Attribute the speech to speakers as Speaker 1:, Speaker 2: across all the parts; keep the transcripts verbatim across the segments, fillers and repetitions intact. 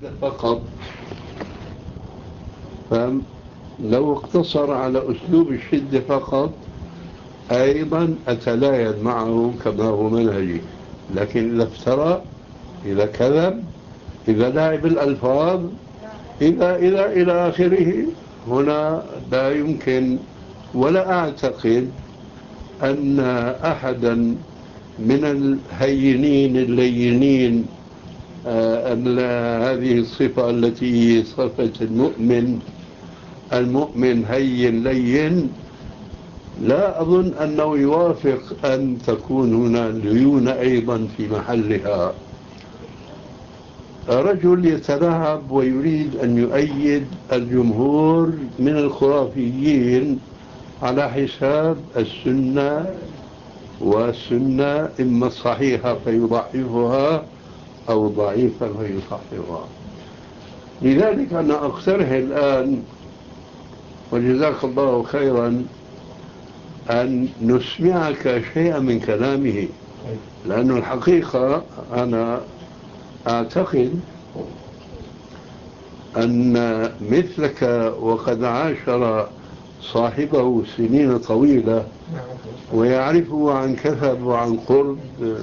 Speaker 1: فقط، فلو اقتصر على أسلوب الشدة فقط أيضا أتلاين معه كما هو منهجي. لكن إذا افترى، إذا كذب، إذا لعب الألفاظ، إذا إلى إلى آخره، هنا لا يمكن ولا أعتقد أن أحدا من الهينين اللينين آه هذه الصفة التي صفة المؤمن المؤمن هين لين، لا أظن أنه يوافق أن تكون هنا ليونة أيضا في محلها. رجل يتلاعب ويريد أن يؤيد الجمهور من الخرافيين على حساب السنة، والسنة إما صحيحة فيضعفها أو ضعيفة فيصححها. لذلك أنا أقترح الآن، وجزاك الله خيرا، أن نسمعك شيئا من كلامه، لأن الحقيقة أنا أعتقد أن مثلك وقد عاشر صاحبه سنين طويلة ويعرفه عن كثب وعن قرب،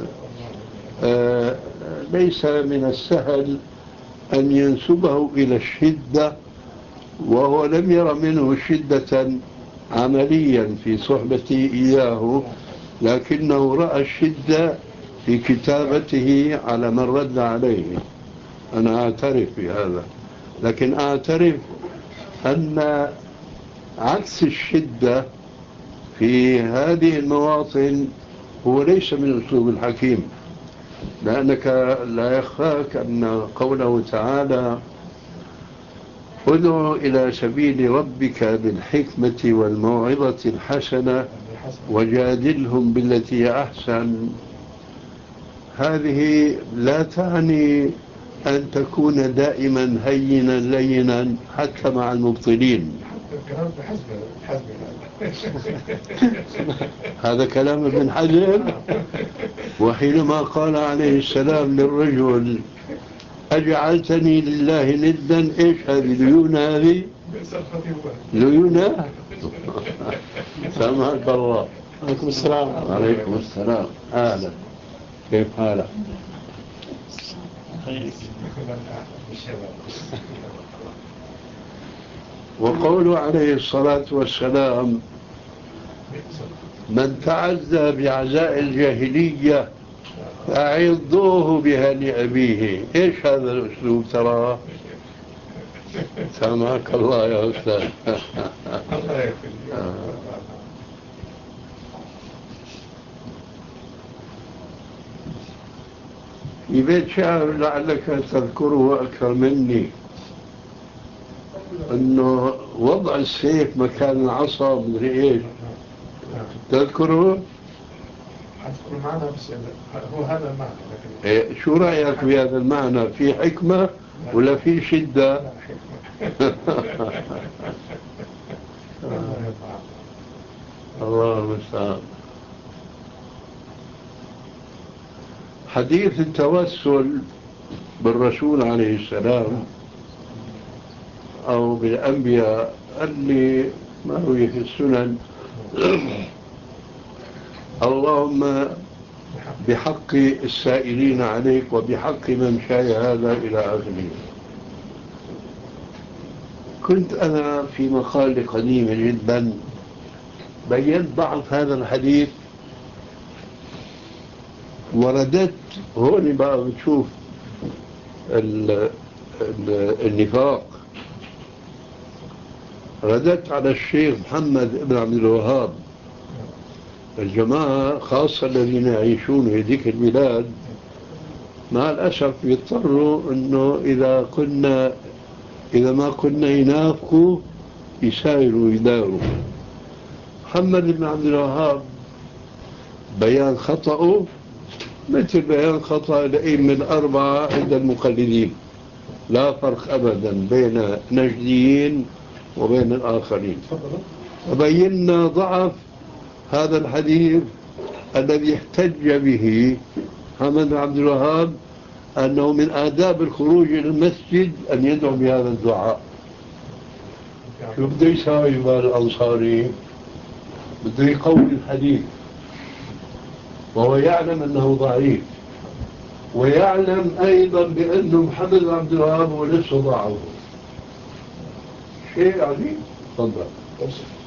Speaker 1: ليس من السهل أن ينسبه إلى الشدة، وهو لم ير منه شدة عمليا في صحبتي إياه، لكنه رأى الشدة في كتابته على من رد عليه. أنا أعترف بهذا، لكن أعترف أن عكس الشدة في هذه المواطن هو ليس من أسلوب الحكيم، لأنك لا يخفاك أن قوله تعالى: ادع إلى سبيل ربك بالحكمة والموعظة الحسنة وجادلهم بالتي أحسن، هذه لا تعني أن تكون دائما هينا لينا حتى مع المبطلين. هذا كلام ابن حجر. وحينما قال عليه السلام للرجل: أجعلتني لله ندا، إيش هذه ليونة؟ هذه ليونة. سامحك الله.
Speaker 2: عليكم السلام.
Speaker 1: عليكم السلام. أهلا، كيف حالك؟ وقوله عليه الصلاة والسلام: من تعزى بعزاء الجاهلية فأعظوه بها لأبيه. إيش هذا الأسلوب ترى؟ سامحك الله يا أستاذ. في بيت شعر لعلك تذكره أكثر مني، أنه وضع السيف مكان العصا مدري إيش، تذكره؟
Speaker 2: أذكر المعنى بس هو هذا المعنى.
Speaker 1: إيه، شو رأيك بهذا المعنى؟ في حكمة ولا في شدة؟ الله المستعان. حديث التوسل بالرسول عليه السلام أو بالأنبياء اللي ما هو في السنن: اللهم بحق السائلين عليك وبحق ممشاي هذا إلى آخره. كنت أنا في مقال قديم جدا بينت ضعف هذا الحديث، ورددت هون بقى بتشوف النفاق. رددت على الشيخ محمد بن عبد الوهاب. الجماعة خاصة الذين يعيشون في ذيك البلاد مع الأسف يضطروا أنه إذا كنا إذا ما كنا ينافقوا يسايروا يداروا. محمد بن عبد الوهاب بيان خطأه مثل بيان خطأ الأئمة الأربعة عند المقلدين، لا فرق أبدا بين نجديين وبين الآخرين. وبينا ضعف هذا الحديث الذي احتج به محمد بن عبد الوهاب أنه من آداب الخروج إلى المسجد أن يدعو بهذا الدعاء. شو بده يساوي الأنصاري؟ بده يقوي الحديث، وهو يعلم أنه ضعيف، ويعلم أيضا بأنه محمد بن عبد الوهاب هو نفسه ضعفه. شيء عجيب. تفضل.